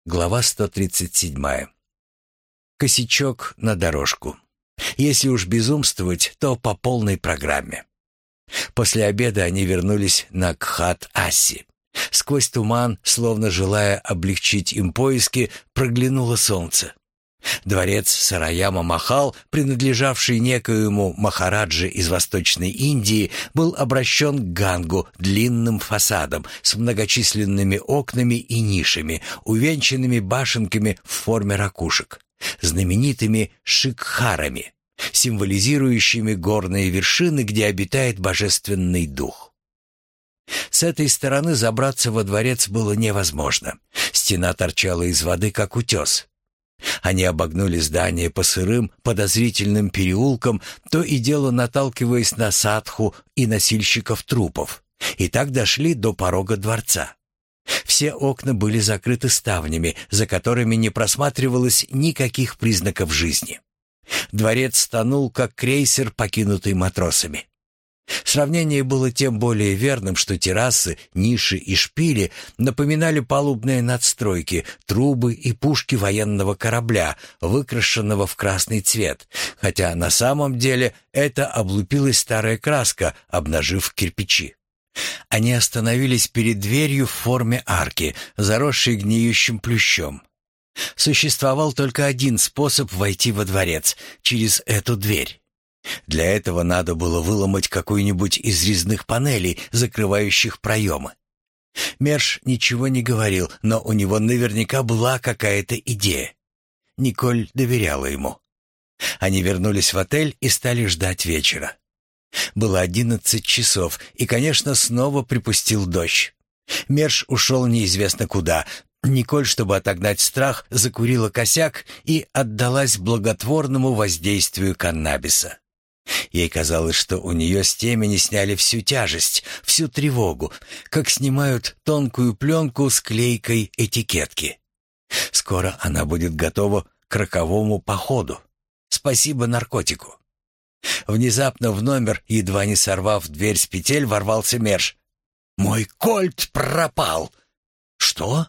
Глава 137. Косячок на дорожку. Если уж безумствовать, то по полной программе. После обеда они вернулись на Кхат-Асси. Сквозь туман, словно желая облегчить им поиски, проглянуло солнце. Дворец Сараяма-Махал, принадлежавший некоему Махараджи из Восточной Индии, был обращен к Гангу длинным фасадом с многочисленными окнами и нишами, увенчанными башенками в форме ракушек, знаменитыми шикхарами, символизирующими горные вершины, где обитает божественный дух. С этой стороны забраться во дворец было невозможно. Стена торчала из воды, как утес. Они обогнули здание по сырым, подозрительным переулкам, то и дело наталкиваясь на садху и носильщиков трупов, и так дошли до порога дворца. Все окна были закрыты ставнями, за которыми не просматривалось никаких признаков жизни. Дворец тонул, как крейсер, покинутый матросами. Сравнение было тем более верным, что террасы, ниши и шпили напоминали палубные надстройки, трубы и пушки военного корабля, выкрашенного в красный цвет, хотя на самом деле это облупилась старая краска, обнажив кирпичи. Они остановились перед дверью в форме арки, заросшей гниющим плющом. Существовал только один способ войти во дворец — через эту дверь. Для этого надо было выломать какую-нибудь из резных панелей, закрывающих проемы. Мерш ничего не говорил, но у него наверняка была какая-то идея. Николь доверяла ему. Они вернулись в отель и стали ждать вечера. Было 11 часов, и, конечно, снова припустил дождь. Мерш ушел неизвестно куда. Николь, чтобы отогнать страх, закурила косяк и отдалась благотворному воздействию каннабиса. Ей казалось, что у нее с темени сняли всю тяжесть, всю тревогу, как снимают тонкую пленку с клейкой этикетки. Скоро она будет готова к роковому походу. Спасибо наркотику. Внезапно в номер, едва не сорвав дверь с петель, ворвался Мерш. «Мой кольт пропал!» «Что?»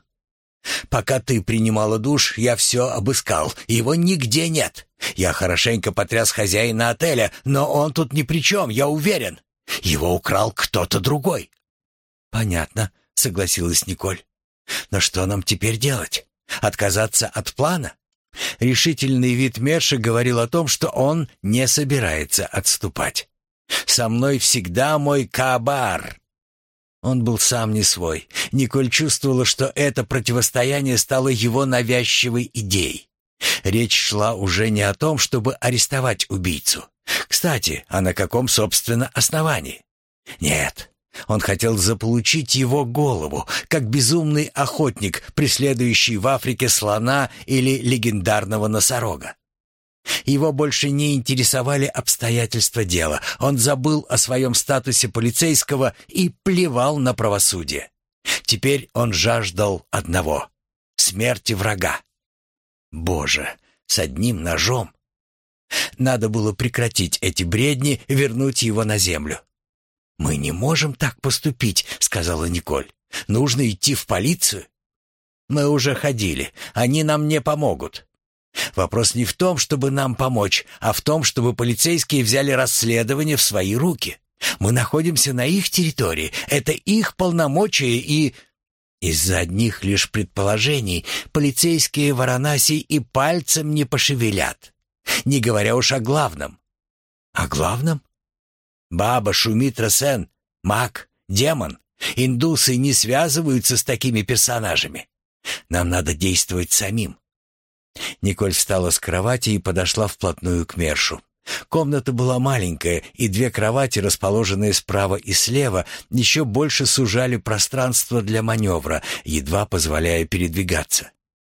«Пока ты принимала душ, я все обыскал. Его нигде нет. Я хорошенько потряс хозяина отеля, но он тут ни при чем, я уверен. Его украл кто-то другой». «Понятно», — согласилась Николь. «Но что нам теперь делать? Отказаться от плана?» Решительный вид Мерша говорил о том, что он не собирается отступать. «Со мной всегда мой кабар». Он был сам не свой. Николь чувствовала, что это противостояние стало его навязчивой идеей. Речь шла уже не о том, чтобы арестовать убийцу. Кстати, а на каком, собственно, основании? Нет, он хотел заполучить его голову, как безумный охотник, преследующий в Африке слона или легендарного носорога. Его больше не интересовали обстоятельства дела. Он забыл о своем статусе полицейского и плевал на правосудие. Теперь он жаждал одного — смерти врага. Боже, с одним ножом! Надо было прекратить эти бредни, вернуть его на землю. «Мы не можем так поступить», — сказала Николь. «Нужно идти в полицию». «Мы уже ходили. Они нам не помогут». «Вопрос не в том, чтобы нам помочь, а в том, чтобы полицейские взяли расследование в свои руки. Мы находимся на их территории. Это их полномочия и...» Из-за одних лишь предположений полицейские Варанаси и пальцем не пошевелят. Не говоря уж о главном. О главном? Баба Шумитра Сен, маг, демон. Индусы не связываются с такими персонажами. Нам надо действовать самим. Николь встала с кровати и подошла вплотную к Мершу. Комната была маленькая, и две кровати, расположенные справа и слева, еще больше сужали пространство для маневра, едва позволяя передвигаться.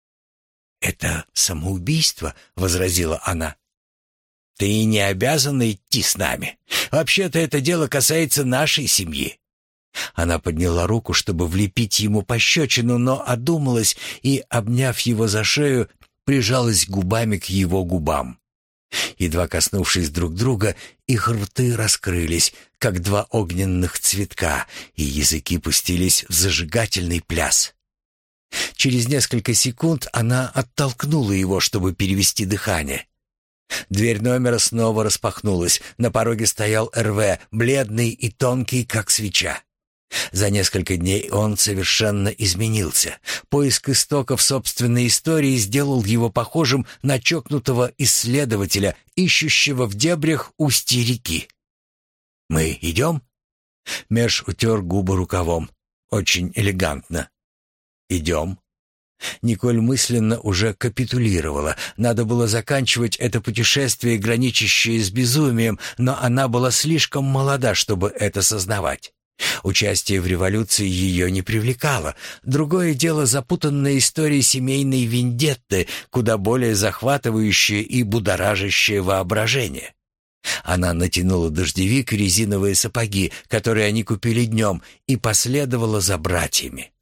«Это самоубийство», — возразила она. «Ты не обязана идти с нами. Вообще-то это дело касается нашей семьи». Она подняла руку, чтобы влепить ему пощечину, но одумалась и, обняв его за шею, прижалась губами к его губам. Едва коснувшись друг друга, их рты раскрылись, как два огненных цветка, и языки пустились в зажигательный пляс. Через несколько секунд она оттолкнула его, чтобы перевести дыхание. Дверь номера снова распахнулась. На пороге стоял РВ, бледный и тонкий, как свеча. За несколько дней он совершенно изменился. Поиск истоков собственной истории сделал его похожим на чокнутого исследователя, ищущего в дебрях устья реки. «Мы идем?» Мерш утер губы рукавом. Очень элегантно. «Идем». Николь мысленно уже капитулировала. Надо было заканчивать это путешествие, граничащее с безумием, но она была слишком молода, чтобы это сознавать. Участие в революции ее не привлекало. Другое дело запутанная история семейной вендетты, куда более захватывающее и будоражащее воображение. Она натянула дождевик и резиновые сапоги, которые они купили днем, и последовала за братьями.